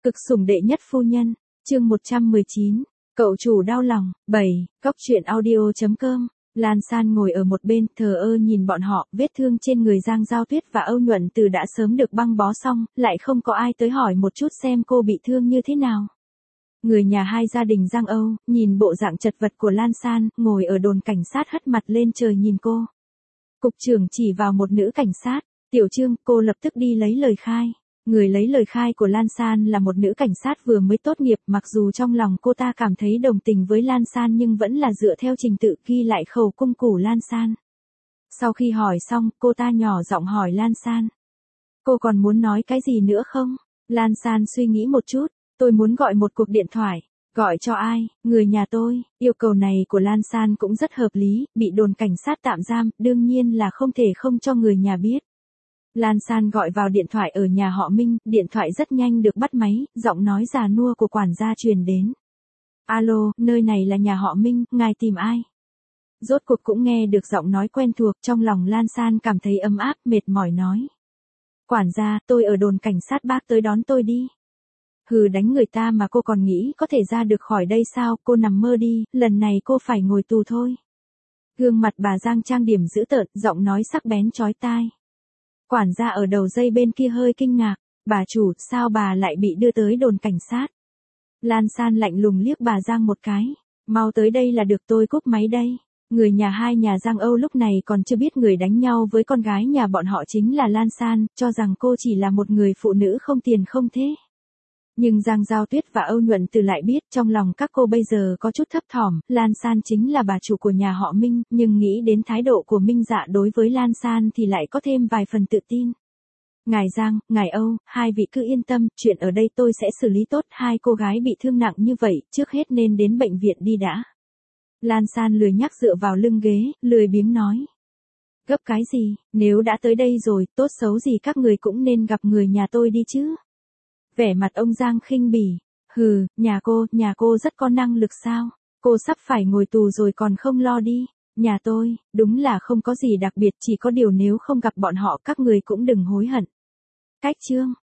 Cực sủng đệ nhất phu nhân, chương 119, cậu chủ đau lòng, 7, Cóc truyện audio.com. Lan San ngồi ở một bên, thờ ơ nhìn bọn họ, vết thương trên người Giang Giao Tuyết và Âu Nhuận Từ đã sớm được băng bó xong, lại không có ai tới hỏi một chút xem cô bị thương như thế nào. Người nhà hai gia đình Giang Âu, nhìn bộ dạng chật vật của Lan San, ngồi ở đồn cảnh sát hất mặt lên trời nhìn cô. Cục trưởng chỉ vào một nữ cảnh sát, Tiểu Trương, cô lập tức đi lấy lời khai. Người lấy lời khai của Lan San là một nữ cảnh sát vừa mới tốt nghiệp, mặc dù trong lòng cô ta cảm thấy đồng tình với Lan San nhưng vẫn là dựa theo trình tự ghi lại khẩu cung của Lan San. Sau khi hỏi xong, cô ta nhỏ giọng hỏi Lan San. Cô còn muốn nói cái gì nữa không? Lan San suy nghĩ một chút, tôi muốn gọi một cuộc điện thoại. Gọi cho ai? Người nhà tôi. Yêu cầu này của Lan San cũng rất hợp lý, bị đồn cảnh sát tạm giam, đương nhiên là không thể không cho người nhà biết. Lan San gọi vào điện thoại ở nhà họ Minh, điện thoại rất nhanh được bắt máy, giọng nói già nua của quản gia truyền đến. Alo, nơi này là nhà họ Minh, ngài tìm ai? Rốt cuộc cũng nghe được giọng nói quen thuộc, trong lòng Lan San cảm thấy ấm áp, mệt mỏi nói. Quản gia, tôi ở đồn cảnh sát, bác tới đón tôi đi. Hừ, đánh người ta mà cô còn nghĩ có thể ra được khỏi đây sao, cô nằm mơ đi, lần này cô phải ngồi tù thôi. Gương mặt bà Giang trang điểm dữ tợn, giọng nói sắc bén chói tai. Quản gia ở đầu dây bên kia hơi kinh ngạc, bà chủ, sao bà lại bị đưa tới đồn cảnh sát? Lan San lạnh lùng liếc bà Giang một cái, mau tới đây là được, tôi cúp máy đây. Người nhà hai nhà Giang Âu lúc này còn chưa biết người đánh nhau với con gái nhà bọn họ chính là Lan San, cho rằng cô chỉ là một người phụ nữ không tiền không thế. Nhưng Giang Giao Tuyết và Âu Nhuận Từ lại biết, trong lòng các cô bây giờ có chút thấp thỏm, Lan San chính là bà chủ của nhà họ Minh, nhưng nghĩ đến thái độ của Minh Dạ đối với Lan San thì lại có thêm vài phần tự tin. Ngài Giang, ngài Âu, hai vị cứ yên tâm, chuyện ở đây tôi sẽ xử lý tốt, hai cô gái bị thương nặng như vậy, trước hết nên đến bệnh viện đi đã. Lan San lười nhác dựa vào lưng ghế, lười biếng nói. Gấp cái gì, nếu đã tới đây rồi, tốt xấu gì các người cũng nên gặp người nhà tôi đi chứ. Vẻ mặt ông Giang khinh bỉ, hừ, nhà cô rất có năng lực sao, cô sắp phải ngồi tù rồi còn không lo đi, nhà tôi, đúng là không có gì đặc biệt, chỉ có điều nếu không gặp bọn họ các người cũng đừng hối hận. Cách chương.